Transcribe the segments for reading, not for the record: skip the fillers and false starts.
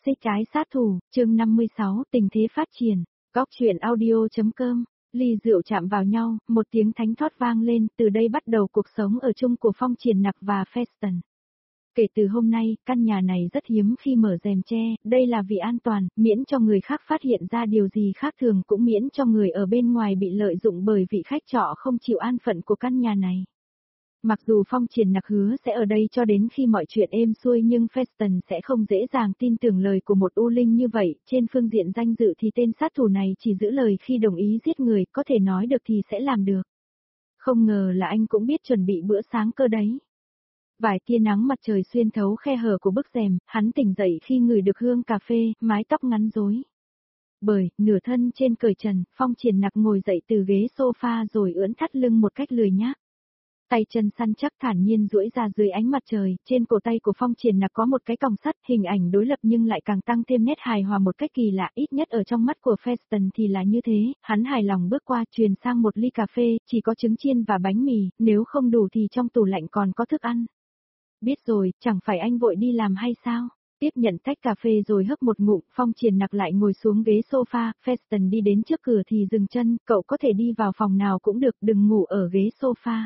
Xích cái sát thủ, chương 56, tình thế phát triển. Góc truyện audio.com. Ly rượu chạm vào nhau, một tiếng thánh thót vang lên, từ đây bắt đầu cuộc sống ở chung của Phong Triển Nặc và Feston. Kể từ hôm nay, căn nhà này rất hiếm khi mở rèm che, đây là vì an toàn, miễn cho người khác phát hiện ra điều gì khác thường, cũng miễn cho người ở bên ngoài bị lợi dụng bởi vị khách trọ không chịu an phận của căn nhà này. Mặc dù Phong Triển Nặc hứa sẽ ở đây cho đến khi mọi chuyện êm xuôi, nhưng Feston sẽ không dễ dàng tin tưởng lời của một U Linh như vậy. Trên phương diện danh dự thì tên sát thủ này chỉ giữ lời khi đồng ý giết người, có thể nói được thì sẽ làm được. Không ngờ là anh cũng biết chuẩn bị bữa sáng cơ đấy. Vài tia nắng mặt trời xuyên thấu khe hở của bức rèm, hắn tỉnh dậy khi ngửi được hương cà phê, mái tóc ngắn rối. Bởi, nửa thân trên cởi trần, Phong Triển Nặc ngồi dậy từ ghế sofa rồi ưỡn thắt lưng một cách lười nhác. Tay chân săn chắc thản nhiên duỗi ra dưới ánh mặt trời, trên cổ tay của Phong Triển Nặc có một cái còng sắt, hình ảnh đối lập nhưng lại càng tăng thêm nét hài hòa một cách kỳ lạ, ít nhất ở trong mắt của Feston thì là như thế. Hắn hài lòng bước qua, truyền sang một ly cà phê, chỉ có trứng chiên và bánh mì, nếu không đủ thì trong tủ lạnh còn có thức ăn. Biết rồi, chẳng phải anh vội đi làm hay sao? Tiếp nhận tách cà phê rồi hấp một ngụm, Phong Triển Nặc lại ngồi xuống ghế sofa, Feston đi đến trước cửa thì dừng chân, cậu có thể đi vào phòng nào cũng được, đừng ngủ ở ghế sofa.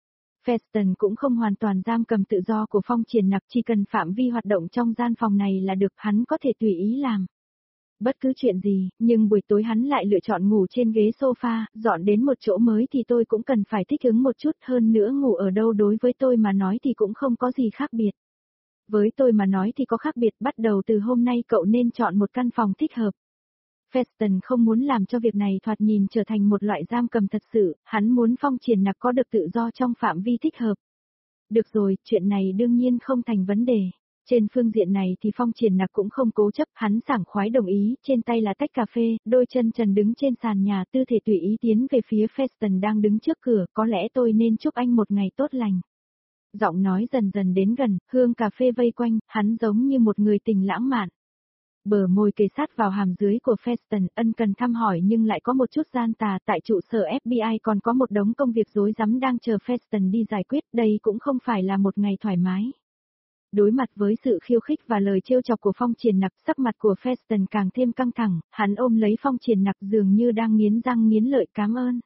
Feston cũng không hoàn toàn giam cầm tự do của Phong Triển Nặc, chỉ cần phạm vi hoạt động trong gian phòng này là được, hắn có thể tùy ý làm bất cứ chuyện gì, nhưng buổi tối hắn lại lựa chọn ngủ trên ghế sofa, dọn đến một chỗ mới thì tôi cũng cần phải thích ứng một chút, hơn nữa ngủ ở đâu đối với tôi mà nói thì cũng không có gì khác biệt. Với tôi mà nói thì có khác biệt, bắt đầu từ hôm nay cậu nên chọn một căn phòng thích hợp. Feston không muốn làm cho việc này thoạt nhìn trở thành một loại giam cầm thật sự, hắn muốn Phong Triển Nặc có được tự do trong phạm vi thích hợp. Được rồi, chuyện này đương nhiên không thành vấn đề. Trên phương diện này thì Phong Triển Nặc cũng không cố chấp, hắn sảng khoái đồng ý, trên tay là tách cà phê, đôi chân trần đứng trên sàn nhà, tư thế tùy ý tiến về phía Feston đang đứng trước cửa, có lẽ tôi nên chúc anh một ngày tốt lành. Giọng nói dần dần đến gần, hương cà phê vây quanh, hắn giống như một người tình lãng mạn. Bờ môi kề sát vào hàm dưới của Feston, ân cần thăm hỏi nhưng lại có một chút gian tà, tại trụ sở FBI còn có một đống công việc rối rắm đang chờ Feston đi giải quyết, đây cũng không phải là một ngày thoải mái. Đối mặt với sự khiêu khích và lời trêu chọc của Phong Triển Nặc, sắc mặt của Feston càng thêm căng thẳng, hắn ôm lấy Phong Triển Nặc dường như đang nghiến răng nghiến lợi, cảm ơn.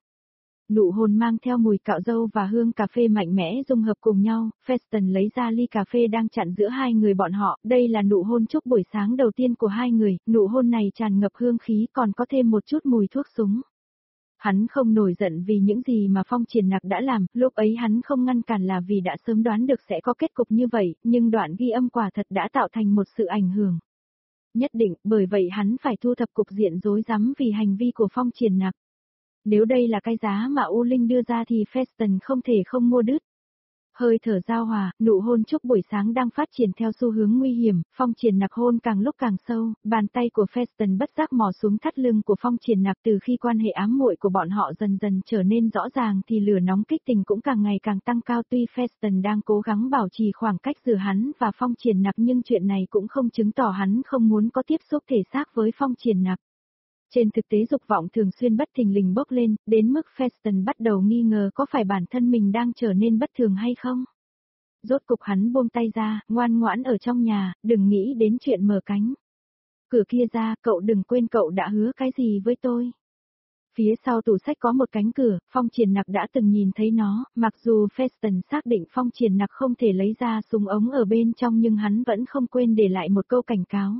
Nụ hôn mang theo mùi cạo râu và hương cà phê mạnh mẽ dung hợp cùng nhau, Feston lấy ra ly cà phê đang chặn giữa hai người bọn họ, đây là nụ hôn chúc buổi sáng đầu tiên của hai người, nụ hôn này tràn ngập hương khí còn có thêm một chút mùi thuốc súng. Hắn không nổi giận vì những gì mà Phong Triển Nặc đã làm, lúc ấy hắn không ngăn cản là vì đã sớm đoán được sẽ có kết cục như vậy, nhưng đoạn ghi âm quả thật đã tạo thành một sự ảnh hưởng nhất định, bởi vậy hắn phải thu thập cục diện rối rắm vì hành vi của Phong Triển Nặc. Nếu đây là cái giá mà U Linh đưa ra thì Feston không thể không mua đứt. Hơi thở giao hòa, nụ hôn chúc buổi sáng đang phát triển theo xu hướng nguy hiểm, Phong Triển Nặc hôn càng lúc càng sâu, bàn tay của Feston bất giác mò xuống thắt lưng của Phong Triển Nặc. Từ khi quan hệ ám muội của bọn họ dần dần trở nên rõ ràng thì lửa nóng kích tình cũng càng ngày càng tăng cao, tuy Feston đang cố gắng bảo trì khoảng cách giữa hắn và Phong Triển Nặc nhưng chuyện này cũng không chứng tỏ hắn không muốn có tiếp xúc thể xác với Phong Triển Nặc. Trên thực tế dục vọng thường xuyên bất thình lình bốc lên, đến mức Feston bắt đầu nghi ngờ có phải bản thân mình đang trở nên bất thường hay không. Rốt cục hắn buông tay ra, ngoan ngoãn ở trong nhà, đừng nghĩ đến chuyện mở cánh cửa kia ra, cậu đừng quên cậu đã hứa cái gì với tôi. Phía sau tủ sách có một cánh cửa, Phong Triển Nặc đã từng nhìn thấy nó, mặc dù Feston xác định Phong Triển Nặc không thể lấy ra súng ống ở bên trong nhưng hắn vẫn không quên để lại một câu cảnh cáo.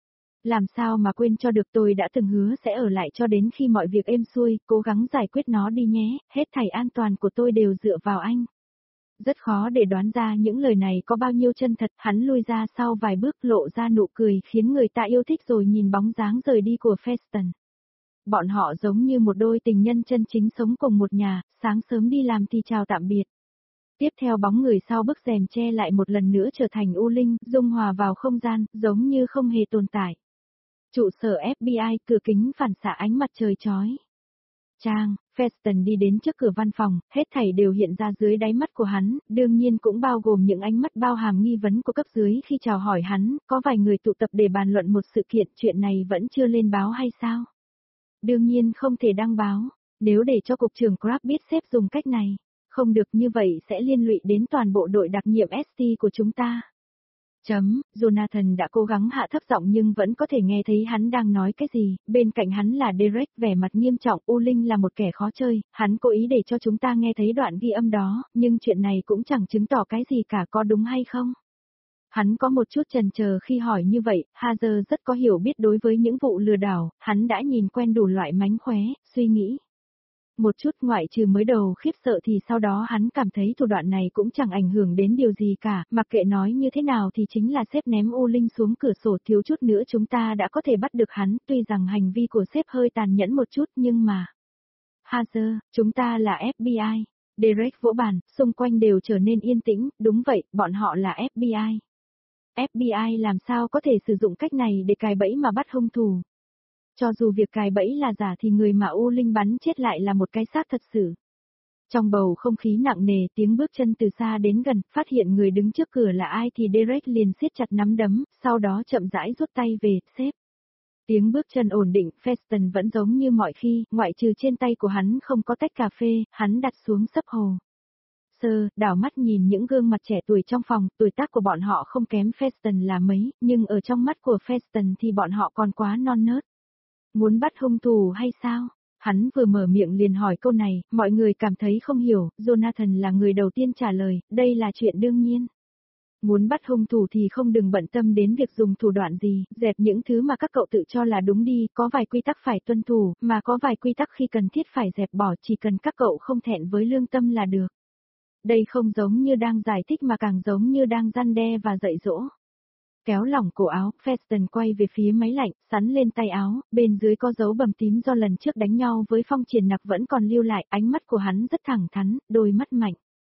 Làm sao mà quên cho được, tôi đã từng hứa sẽ ở lại cho đến khi mọi việc êm xuôi, cố gắng giải quyết nó đi nhé, hết thảy an toàn của tôi đều dựa vào anh. Rất khó để đoán ra những lời này có bao nhiêu chân thật, hắn lui ra sau vài bước lộ ra nụ cười khiến người ta yêu thích rồi nhìn bóng dáng rời đi của Feston. Bọn họ giống như một đôi tình nhân chân chính sống cùng một nhà, sáng sớm đi làm thì chào tạm biệt. Tiếp theo bóng người sau bức rèm che lại một lần nữa trở thành U Linh, dung hòa vào không gian, giống như không hề tồn tại. Trụ sở FBI, cửa kính phản xạ ánh mặt trời chói chang, Feston đi đến trước cửa văn phòng, hết thảy đều hiện ra dưới đáy mắt của hắn, đương nhiên cũng bao gồm những ánh mắt bao hàm nghi vấn của cấp dưới khi chào hỏi hắn, có vài người tụ tập để bàn luận một sự kiện, chuyện này vẫn chưa lên báo hay sao? Đương nhiên không thể đăng báo, nếu để cho cục trưởng Crab biết sếp dùng cách này, không được, như vậy sẽ liên lụy đến toàn bộ đội đặc nhiệm ST của chúng ta. Jonathan đã cố gắng hạ thấp giọng nhưng vẫn có thể nghe thấy hắn đang nói cái gì, bên cạnh hắn là Derek vẻ mặt nghiêm trọng, U Linh là một kẻ khó chơi, hắn cố ý để cho chúng ta nghe thấy đoạn ghi âm đó, nhưng chuyện này cũng chẳng chứng tỏ cái gì cả, có đúng hay không? Hắn có một chút chần chờ khi hỏi như vậy, Hazel rất có hiểu biết đối với những vụ lừa đảo, hắn đã nhìn quen đủ loại mánh khóe, suy nghĩ. Một chút ngoại trừ mới đầu khiếp sợ thì sau đó hắn cảm thấy thủ đoạn này cũng chẳng ảnh hưởng đến điều gì cả, mặc kệ nói như thế nào thì chính là sếp ném U Linh xuống cửa sổ, thiếu chút nữa chúng ta đã có thể bắt được hắn, tuy rằng hành vi của sếp hơi tàn nhẫn một chút nhưng mà... Hazel, chúng ta là FBI. Derek vỗ bàn, xung quanh đều trở nên yên tĩnh, đúng vậy, bọn họ là FBI. FBI làm sao có thể sử dụng cách này để cài bẫy mà bắt hung thủ. Cho dù việc cài bẫy là giả thì người mà U Linh bắn chết lại là một cái xác thật sự. Trong bầu không khí nặng nề, tiếng bước chân từ xa đến gần, phát hiện người đứng trước cửa là ai thì Derek liền siết chặt nắm đấm, sau đó chậm rãi rút tay về, sếp. Tiếng bước chân ổn định, Feston vẫn giống như mọi khi, ngoại trừ trên tay của hắn không có tách cà phê, hắn đặt xuống sấp hồ. Đảo mắt nhìn những gương mặt trẻ tuổi trong phòng, tuổi tác của bọn họ không kém Feston là mấy, nhưng ở trong mắt của Feston thì bọn họ còn quá non nớt. Muốn bắt hung thủ hay sao? Hắn vừa mở miệng liền hỏi câu này, mọi người cảm thấy không hiểu, Jonathan là người đầu tiên trả lời, đây là chuyện đương nhiên. Muốn bắt hung thủ thì không đừng bận tâm đến việc dùng thủ đoạn gì, dẹp những thứ mà các cậu tự cho là đúng đi, có vài quy tắc phải tuân thủ, mà có vài quy tắc khi cần thiết phải dẹp bỏ, chỉ cần các cậu không thẹn với lương tâm là được. Đây không giống như đang giải thích mà càng giống như đang răn đe và dạy dỗ. Kéo lỏng cổ áo, Feston quay về phía máy lạnh, sắn lên tay áo, bên dưới có dấu bầm tím do lần trước đánh nhau với Phong Triển Nặc vẫn còn lưu lại, ánh mắt của hắn rất thẳng thắn, đôi mắt mạnh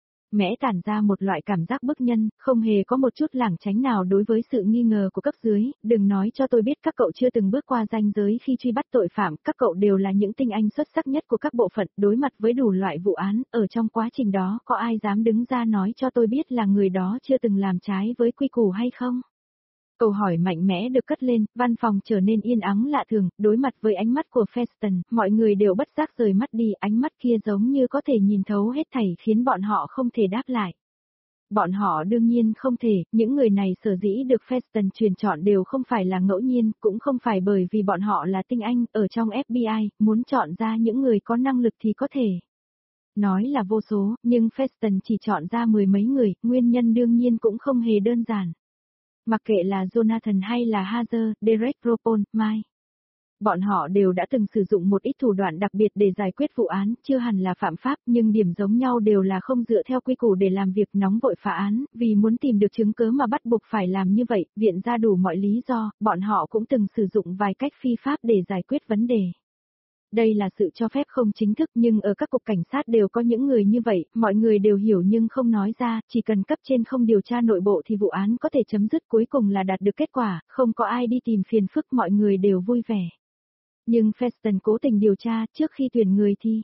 mẽ tản ra một loại cảm giác bức nhân, không hề có một chút lảng tránh nào đối với sự nghi ngờ của cấp dưới, đừng nói cho tôi biết các cậu chưa từng bước qua ranh giới khi truy bắt tội phạm, các cậu đều là những tinh anh xuất sắc nhất của các bộ phận, đối mặt với đủ loại vụ án, ở trong quá trình đó có ai dám đứng ra nói cho tôi biết là người đó chưa từng làm trái với quy củ hay không? Câu hỏi mạnh mẽ được cất lên, văn phòng trở nên yên ắng lạ thường, đối mặt với ánh mắt của Feston, mọi người đều bất giác rời mắt đi, ánh mắt kia giống như có thể nhìn thấu hết thảy khiến bọn họ không thể đáp lại. Bọn họ đương nhiên không thể, những người này sở dĩ được Feston truyền chọn đều không phải là ngẫu nhiên, cũng không phải bởi vì bọn họ là tinh anh, ở trong FBI, muốn chọn ra những người có năng lực thì có thể. Nói là vô số, nhưng Feston chỉ chọn ra mười mấy người, nguyên nhân đương nhiên cũng không hề đơn giản. Mặc kệ là Jonathan hay là Hazel, Derek Propon, Mike. Bọn họ đều đã từng sử dụng một ít thủ đoạn đặc biệt để giải quyết vụ án, chưa hẳn là phạm pháp, nhưng điểm giống nhau đều là không dựa theo quy củ để làm việc nóng vội phá án, vì muốn tìm được chứng cớ mà bắt buộc phải làm như vậy, viện ra đủ mọi lý do, bọn họ cũng từng sử dụng vài cách phi pháp để giải quyết vấn đề. Đây là sự cho phép không chính thức nhưng ở các cục cảnh sát đều có những người như vậy, mọi người đều hiểu nhưng không nói ra, chỉ cần cấp trên không điều tra nội bộ thì vụ án có thể chấm dứt cuối cùng là đạt được kết quả, không có ai đi tìm phiền phức, mọi người đều vui vẻ. Nhưng Feston cố tình điều tra trước khi tuyển người thì...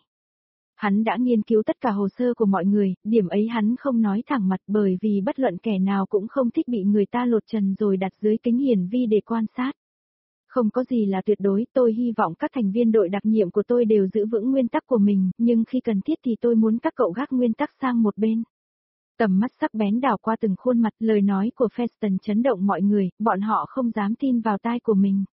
Hắn đã nghiên cứu tất cả hồ sơ của mọi người, điểm ấy hắn không nói thẳng mặt bởi vì bất luận kẻ nào cũng không thích bị người ta lột trần rồi đặt dưới kính hiển vi để quan sát. Không có gì là tuyệt đối, tôi hy vọng các thành viên đội đặc nhiệm của tôi đều giữ vững nguyên tắc của mình, nhưng khi cần thiết thì tôi muốn các cậu gác nguyên tắc sang một bên. Tầm mắt sắc bén đảo qua từng khuôn mặt, lời nói của Feston chấn động mọi người, bọn họ không dám tin vào tai của mình.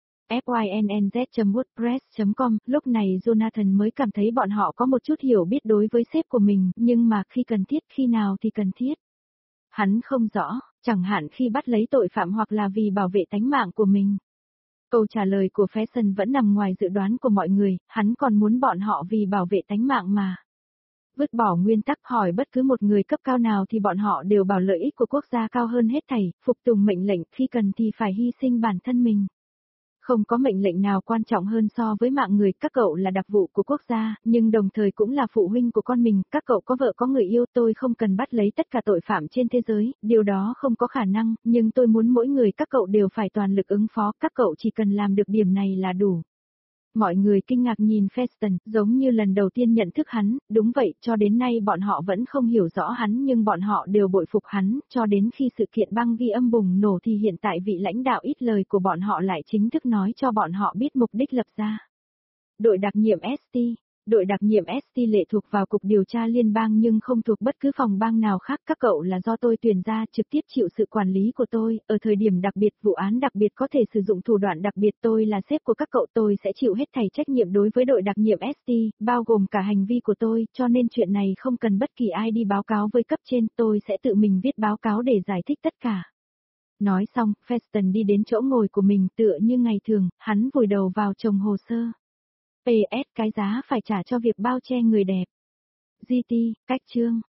fynnz.wordpress.com, lúc này Jonathan mới cảm thấy bọn họ có một chút hiểu biết đối với sếp của mình, nhưng mà khi cần thiết, khi nào thì cần thiết. Hắn không rõ, chẳng hạn khi bắt lấy tội phạm hoặc là vì bảo vệ tánh mạng của mình. Câu trả lời của Feston vẫn nằm ngoài dự đoán của mọi người, hắn còn muốn bọn họ vì bảo vệ tánh mạng mà. Vứt bỏ nguyên tắc, hỏi bất cứ một người cấp cao nào thì bọn họ đều bảo lợi ích của quốc gia cao hơn hết thảy, phục tùng mệnh lệnh, khi cần thì phải hy sinh bản thân mình. Không có mệnh lệnh nào quan trọng hơn so với mạng người, các cậu là đặc vụ của quốc gia, nhưng đồng thời cũng là phụ huynh của con mình, các cậu có vợ có người yêu, tôi không cần bắt lấy tất cả tội phạm trên thế giới, điều đó không có khả năng, nhưng tôi muốn mỗi người các cậu đều phải toàn lực ứng phó, các cậu chỉ cần làm được điểm này là đủ. Mọi người kinh ngạc nhìn Feston, giống như lần đầu tiên nhận thức hắn, đúng vậy, cho đến nay bọn họ vẫn không hiểu rõ hắn nhưng bọn họ đều bội phục hắn, cho đến khi sự kiện băng ghi âm bùng nổ thì hiện tại vị lãnh đạo ít lời của bọn họ lại chính thức nói cho bọn họ biết mục đích lập ra. Đội đặc nhiệm ST, đội đặc nhiệm ST lệ thuộc vào Cục Điều tra Liên bang nhưng không thuộc bất cứ phòng bang nào khác. Các cậu là do tôi tuyển ra, trực tiếp chịu sự quản lý của tôi. Ở thời điểm đặc biệt, vụ án đặc biệt có thể sử dụng thủ đoạn đặc biệt. Tôi là sếp của các cậu, tôi sẽ chịu hết thảy trách nhiệm đối với đội đặc nhiệm ST, bao gồm cả hành vi của tôi, cho nên chuyện này không cần bất kỳ ai đi báo cáo với cấp trên, tôi sẽ tự mình viết báo cáo để giải thích tất cả. Nói xong, Feston đi đến chỗ ngồi của mình tựa như ngày thường, hắn vùi đầu vào chồng hồ sơ. PS, cái giá phải trả cho việc bao che người đẹp. GT, cách chương.